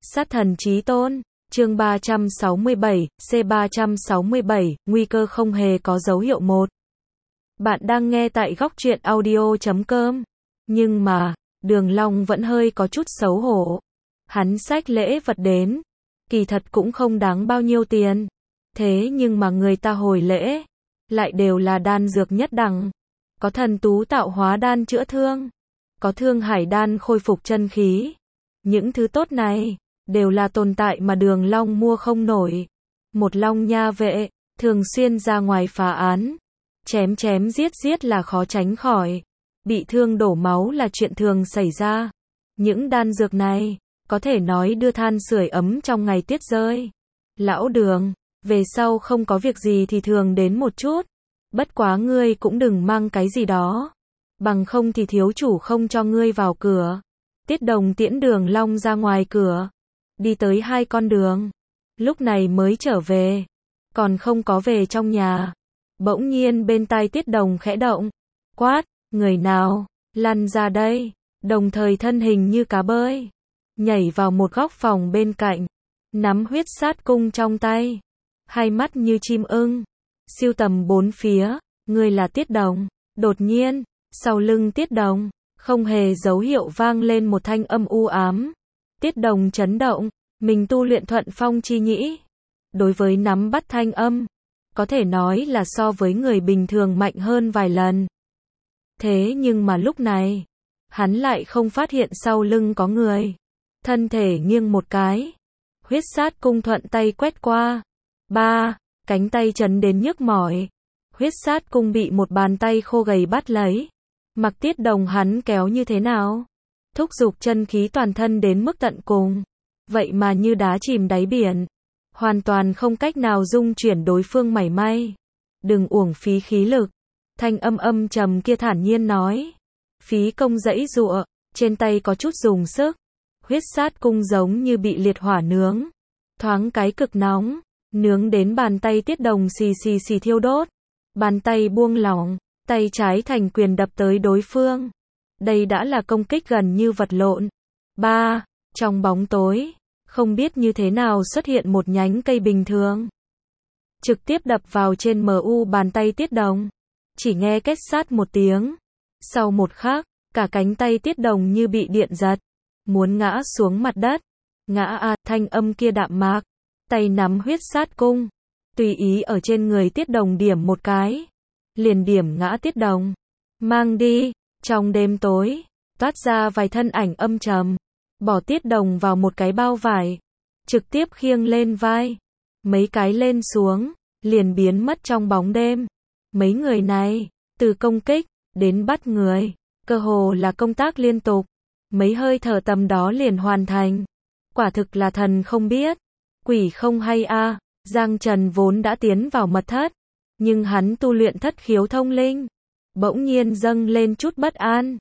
Sát thần chí tôn, chương 367, C367, nguy cơ không hề có dấu hiệu 1. Bạn đang nghe tại góc truyện audio.com. Nhưng mà, Đường Long vẫn hơi có chút xấu hổ. Hắn xách lễ vật đến, kỳ thật cũng không đáng bao nhiêu tiền. Thế nhưng mà người ta hồi lễ, lại đều là đan dược nhất đẳng. Có thần tú tạo hóa đan chữa thương, có thương hải đan khôi phục chân khí. Những thứ tốt này, đều là tồn tại mà Đường Long mua không nổi. Một Long nha vệ, thường xuyên ra ngoài phá án. Chém chém giết giết là khó tránh khỏi. Bị thương đổ máu là chuyện thường xảy ra. Những đan dược này, có thể nói đưa than sưởi ấm trong ngày tuyết rơi. Lão Đường, về sau không có việc gì thì thường đến một chút. Bất quá ngươi cũng đừng mang cái gì đó. Bằng không thì thiếu chủ không cho ngươi vào cửa. Tiết Đồng tiễn Đường Long ra ngoài cửa. Đi tới 2 con đường. Lúc này mới trở về. Còn không có về trong nhà. Bỗng nhiên bên tai Tiết Đồng khẽ động. Quát, người nào, lăn ra đây. Đồng thời thân hình như cá bơi. Nhảy vào một góc phòng bên cạnh. Nắm huyết sát cung trong tay. Hai mắt như chim ưng. Siêu tầm bốn phía. Người là Tiết Đồng. Đột nhiên, sau lưng Tiết Đồng, không hề dấu hiệu vang lên một thanh âm u ám. Tiết Đồng chấn động. Mình tu luyện thuận phong chi nhĩ. Đối với nắm bắt thanh âm, có thể nói là so với người bình thường mạnh hơn vài lần. Thế nhưng mà lúc này, hắn lại không phát hiện sau lưng có người. Thân thể nghiêng một cái. Huyết sát cung thuận tay quét qua. Cánh tay chấn đến nhức mỏi. Huyết sát cung bị một bàn tay khô gầy bắt lấy. Mặc Tiết Đồng hắn kéo như thế nào? Thúc giục chân khí toàn thân đến mức tận cùng. Vậy mà như đá chìm đáy biển. Hoàn toàn không cách nào dung chuyển đối phương mảy may. Đừng uổng phí khí lực. Thanh âm trầm kia thản nhiên nói. Phí công giãy giụa, trên tay có chút dùng sức. Huyết sát cung giống như bị liệt hỏa nướng. Thoáng cái cực nóng, nướng đến bàn tay Tiết Đồng xì thiêu đốt. Bàn tay buông lỏng, tay trái thành quyền đập tới đối phương. Đây đã là công kích gần như vật lộn. Trong bóng tối, không biết như thế nào xuất hiện một nhánh cây bình thường. Trực tiếp đập vào trên mu bàn tay Tiết Đồng. Chỉ nghe két sát một tiếng. Sau một khắc, cả cánh tay Tiết Đồng như bị điện giật. Muốn ngã xuống mặt đất. Thanh âm kia đạm mạc. Tay nắm huyết sát cung. Tùy ý ở trên người Tiết Đồng điểm một cái. Liền điểm ngã Tiết Đồng. Mang đi. Trong đêm tối, toát ra vài thân ảnh âm trầm. Bỏ Tiết Đồng vào một cái bao vải. Trực tiếp khiêng lên vai. Mấy cái lên xuống, liền biến mất trong bóng đêm. Mấy người này, từ công kích, đến bắt người, cơ hồ là công tác liên tục. Mấy hơi thở tầm đó liền hoàn thành. Quả thực là thần không biết, quỷ không hay a. Giang Trần vốn đã tiến vào mật thất, nhưng hắn tu luyện thất khiếu thông linh. Bỗng nhiên dâng lên chút bất an.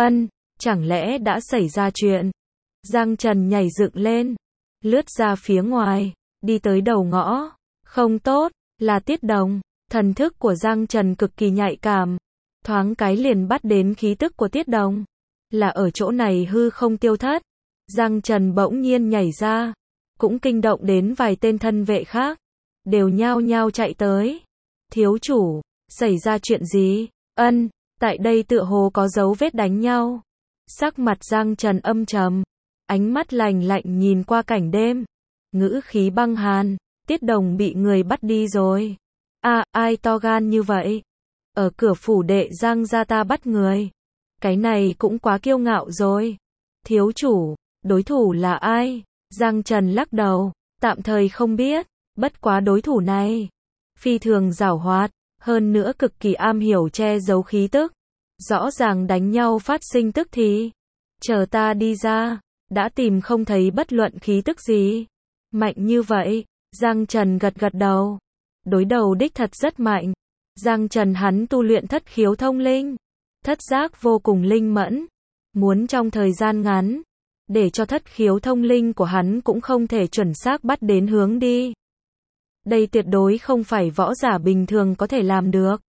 Chẳng lẽ đã xảy ra chuyện? Giang Trần nhảy dựng lên, lướt ra phía ngoài, đi tới đầu ngõ. Không tốt, là Tiết Đồng. Thần thức của Giang Trần cực kỳ nhạy cảm. Thoáng cái liền bắt đến khí tức của Tiết Đồng. Là ở chỗ này hư không tiêu thất. Giang Trần bỗng nhiên nhảy ra. Cũng kinh động đến vài tên thân vệ khác. Đều nhao nhao chạy tới. Thiếu chủ, xảy ra chuyện gì? Tại đây tựa hồ có dấu vết đánh nhau. Sắc mặt Giang Trần âm trầm. Ánh mắt lạnh lạnh nhìn qua cảnh đêm. Ngữ khí băng hàn. Tiết Đồng bị người bắt đi rồi. Ai to gan như vậy? Ở cửa phủ đệ Giang gia ta bắt người. Cái này cũng quá kiêu ngạo rồi. Thiếu chủ, đối thủ là ai? Giang Trần lắc đầu. Tạm thời không biết. Bất quá đối thủ này phi thường giảo hoạt. Hơn nữa cực kỳ am hiểu che giấu khí tức. Rõ ràng đánh nhau phát sinh tức thì. Chờ ta đi ra. Đã tìm không thấy bất luận khí tức gì. Mạnh như vậy. Giang Trần gật đầu. Đối đầu đích thật rất mạnh. Giang Trần hắn tu luyện thất khiếu thông linh. Thất giác vô cùng linh mẫn. Muốn trong thời gian ngắn, để cho thất khiếu thông linh của hắn cũng không thể chuẩn xác bắt đến hướng đi. Đây tuyệt đối không phải võ giả bình thường có thể làm được.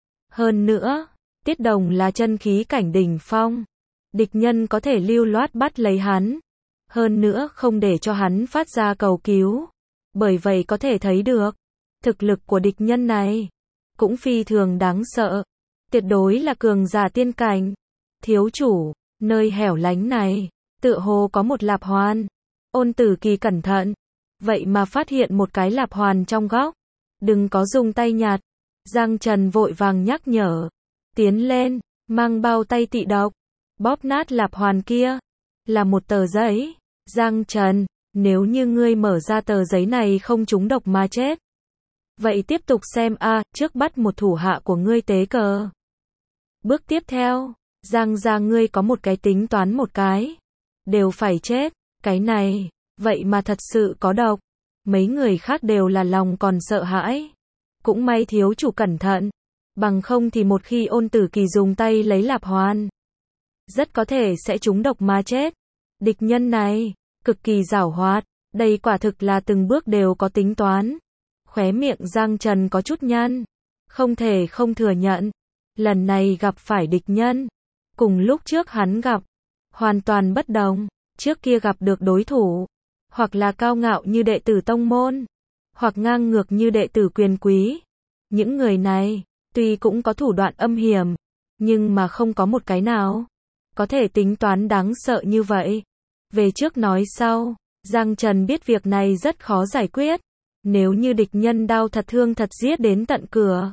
Hơn nữa, Tiết Đồng là chân khí cảnh đỉnh phong. Địch nhân có thể lưu loát bắt lấy hắn. hơn nữa không để cho hắn phát ra cầu cứu. Bởi vậy có thể thấy được, thực lực của địch nhân này cũng phi thường đáng sợ, tuyệt đối là cường giả tiên cảnh. Thiếu chủ, nơi hẻo lánh này, tựa hồ có một lạp hoàn. Ôn Tử Kỳ cẩn thận, vậy mà phát hiện một cái lạp hoàn trong góc. Đừng có dùng tay nhặt. Giang Trần vội vàng nhắc nhở. Tiến lên, mang bao tay tị độc, bóp nát lạp hoàn kia. Là một tờ giấy. Giang Trần, nếu như ngươi mở ra tờ giấy này không trúng độc mà chết, vậy tiếp tục xem a, trước bắt một thủ hạ của ngươi tế cờ. Bước tiếp theo, Giang gia ngươi có một cái tính toán một cái, đều phải chết, cái này, vậy mà thật sự có độc. Mấy người khác đều là lòng còn sợ hãi. Cũng may thiếu chủ cẩn thận, bằng không thì một khi Ôn Tử Kỳ dùng tay lấy lạp hoàn, rất có thể sẽ trúng độc mà chết. Địch nhân này, cực kỳ giảo hoạt, đây quả thực là từng bước đều có tính toán. Khóe miệng Giang Trần có chút nhăn, không thể không thừa nhận, lần này gặp phải địch nhân, cùng lúc trước hắn gặp, hoàn toàn bất đồng. Trước kia gặp được đối thủ, hoặc là cao ngạo như đệ tử tông môn, hoặc ngang ngược như đệ tử quyền quý. Những người này, tuy cũng có thủ đoạn âm hiểm, nhưng mà không có một cái nào có thể tính toán đáng sợ như vậy. Về trước nói sau, Giang Trần biết việc này rất khó giải quyết. Nếu như địch nhân đao thật thương thật giết đến tận cửa,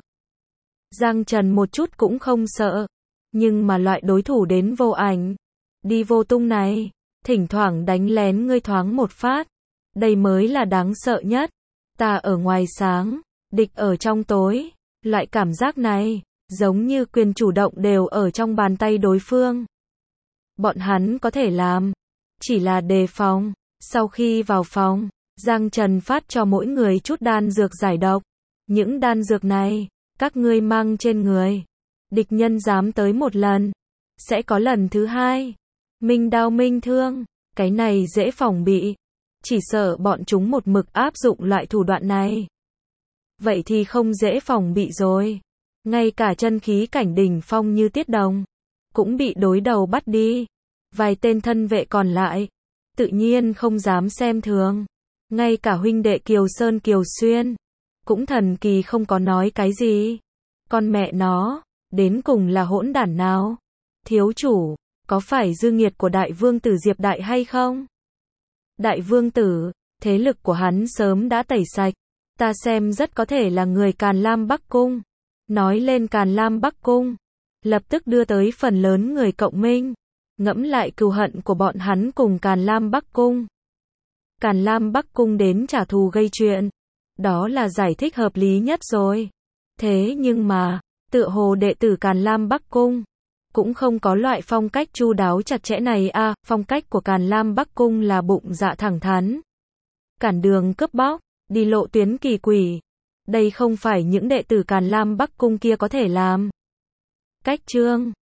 Giang Trần một chút cũng không sợ. Nhưng mà loại đối thủ đến vô ảnh, đi vô tung này, thỉnh thoảng đánh lén ngươi thoáng một phát, đây mới là đáng sợ nhất. Ta ở ngoài sáng, địch ở trong tối, loại cảm giác này, giống như quyền chủ động đều ở trong bàn tay đối phương. Bọn hắn có thể làm, chỉ là đề phòng. Sau khi vào phòng, Giang Trần phát cho mỗi người chút đan dược giải độc. Những đan dược này, các ngươi mang trên người. Địch nhân dám tới một lần, sẽ có lần thứ hai. Minh đao minh thương, cái này dễ phòng bị. Chỉ sợ bọn chúng một mực áp dụng loại thủ đoạn này, vậy thì không dễ phòng bị rồi. Ngay cả chân khí cảnh đỉnh phong như Tiết Đồng cũng bị đối đầu bắt đi. Vài tên thân vệ còn lại tự nhiên không dám xem thường. Ngay cả huynh đệ Kiều Sơn Kiều Xuyên cũng thần kỳ không có nói cái gì. Con mẹ nó, đến cùng là hỗn đản nào? Thiếu chủ, có phải dư nghiệt của đại vương tử Diệp Đại hay không? Đại vương tử, thế lực của hắn sớm đã tẩy sạch. Ta xem rất có thể là người Càn Lam Bắc Cung. Nói lên Càn Lam Bắc Cung, lập tức đưa tới phần lớn người cộng minh. Ngẫm lại cừu hận của bọn hắn cùng Càn Lam Bắc Cung. Càn Lam Bắc Cung đến trả thù gây chuyện, đó là giải thích hợp lý nhất rồi. Thế nhưng mà, tựa hồ đệ tử Càn Lam Bắc Cung cũng không có loại phong cách chu đáo chặt chẽ này a. Phong cách của Càn Lam Bắc Cung là bụng dạ thẳng thắn, cản đường cướp bóc, đi lộ tuyến kỳ quỷ. Đây không phải những đệ tử Càn Lam Bắc Cung kia có thể làm. Cách chương